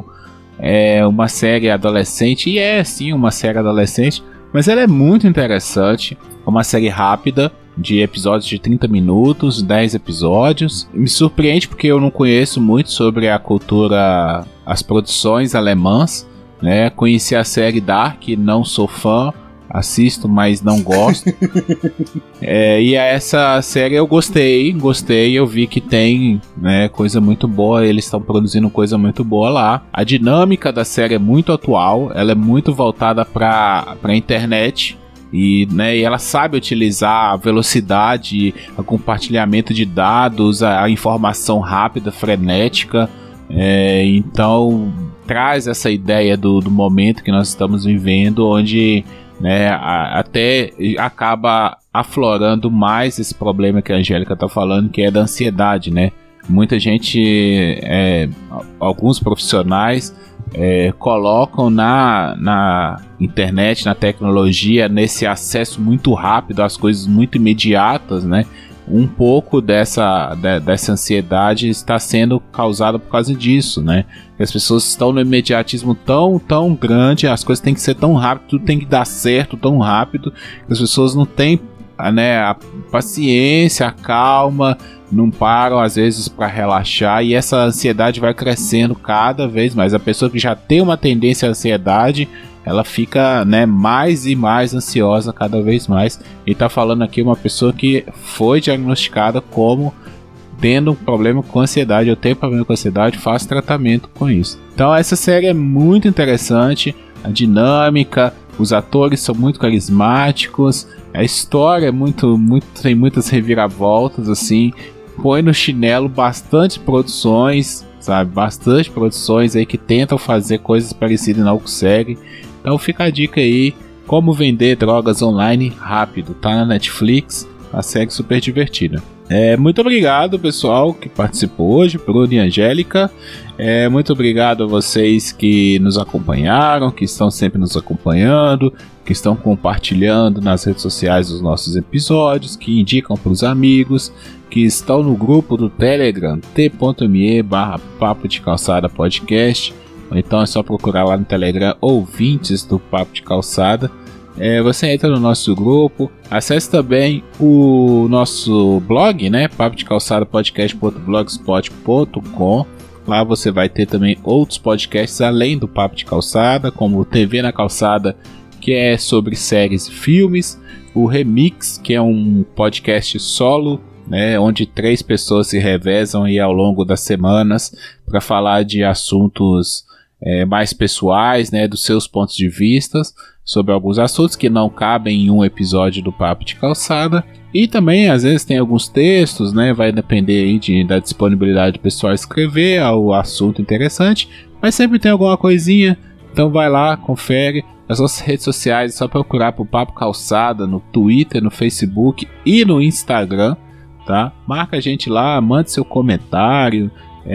é uma série adolescente, e é sim uma série adolescente, mas ela é muito interessante. É uma série rápida, de episódios de trinta minutos, dez episódios. Me surpreende porque eu não conheço muito sobre a cultura, as produções alemãs, né? Conheci a série Dark, não sou fã, assisto, mas não gosto. é, e essa série eu gostei, gostei, eu vi que tem, né, coisa muito boa, eles estão produzindo coisa muito boa lá. A dinâmica da série é muito atual, ela é muito voltada para a internet. E, né, e ela sabe utilizar a velocidade, o compartilhamento de dados, a, a informação rápida, frenética. É, então traz essa ideia do, do momento que nós estamos vivendo, onde, né, a, até acaba aflorando mais esse problema que a Angélica está falando, que é da ansiedade, né? Muita gente, é, alguns profissionais É, colocam na, na internet, na tecnologia, nesse acesso muito rápido às coisas muito imediatas, né? Um pouco dessa, de, dessa ansiedade está sendo causada por causa disso, né? As pessoas estão no imediatismo tão, tão grande, as coisas têm que ser tão rápido, tudo tem que dar certo tão rápido, que as pessoas não têm, né, a paciência, a calma, não param às vezes para relaxar, e essa ansiedade vai crescendo cada vez mais. A pessoa que já tem uma tendência à ansiedade, ela fica, né, mais e mais ansiosa cada vez mais. E tá falando aqui uma pessoa que foi diagnosticada como tendo um problema com ansiedade. Eu tenho problema com ansiedade, faço tratamento com isso. Então essa série é muito interessante, a dinâmica, os atores são muito carismáticos, a história é muito, muito, tem muitas reviravoltas, assim, põe no chinelo bastante produções, sabe, bastante produções aí que tentam fazer coisas parecidas e não conseguem. Então fica a dica aí, Como Vender Drogas Online Rápido, tá na Netflix, a série super divertida. É, muito obrigado, pessoal, que participou hoje, Bruno e Angélica. É, muito obrigado a vocês que nos acompanharam, que estão sempre nos acompanhando, que estão compartilhando nas redes sociais os nossos episódios, que indicam para os amigos, que estão no grupo do Telegram, t.me barra Papo de Calçada Podcast. Ou então é só procurar lá no Telegram ouvintes do Papo de Calçada. É, você entra no nosso grupo, acesse também o nosso blog, né, papo de calçada podcast ponto blogspot ponto com. Lá você vai ter também outros podcasts além do Papo de Calçada, como o T V na Calçada, que é sobre séries e filmes, o Remix, que é um podcast solo, né, onde três pessoas se revezam aí ao longo das semanas para falar de assuntos é, mais pessoais, né, dos seus pontos de vista sobre alguns assuntos que não cabem em um episódio do Papo de Calçada. E também às vezes tem alguns textos, né, vai depender aí de, da disponibilidade do pessoal escrever ao assunto interessante, mas sempre tem alguma coisinha, então vai lá, confere. As nossas redes sociais é só procurar por Papo Calçada no Twitter, no Facebook e no Instagram, tá? Marca a gente lá, mande seu comentário,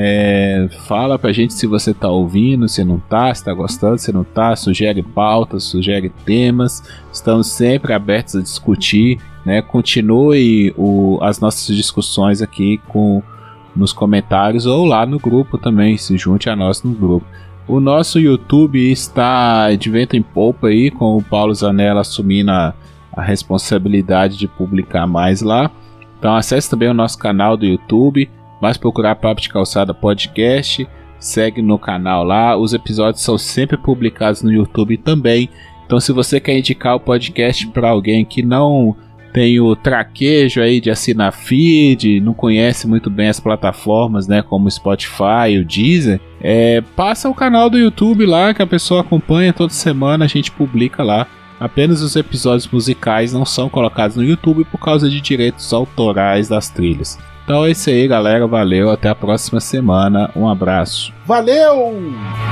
é, fala pra gente se você tá ouvindo, se não tá, se tá gostando, se não tá, sugere pautas, sugere temas, estamos sempre abertos a discutir, né? Continue o, as nossas discussões aqui com, nos comentários ou lá no grupo também, se junte a nós no grupo. O nosso YouTube está de vento em polpa aí, com o Paulo Zanella assumindo a, a responsabilidade de publicar mais lá. Então acesse também o nosso canal do YouTube, mas procurar Papo de Calçada Podcast, segue no canal lá. Os episódios são sempre publicados no YouTube também. Então se você quer indicar o podcast para alguém que não tem o traquejo aí de assinar feed, não conhece muito bem as plataformas, né, como o Spotify, o Deezer, é, passa o canal do YouTube lá que a pessoa acompanha toda semana, a gente publica lá. Apenas os episódios musicais não são colocados no YouTube por causa de direitos autorais das trilhas. Então é isso aí, galera. Valeu. Até a próxima semana. Um abraço. Valeu!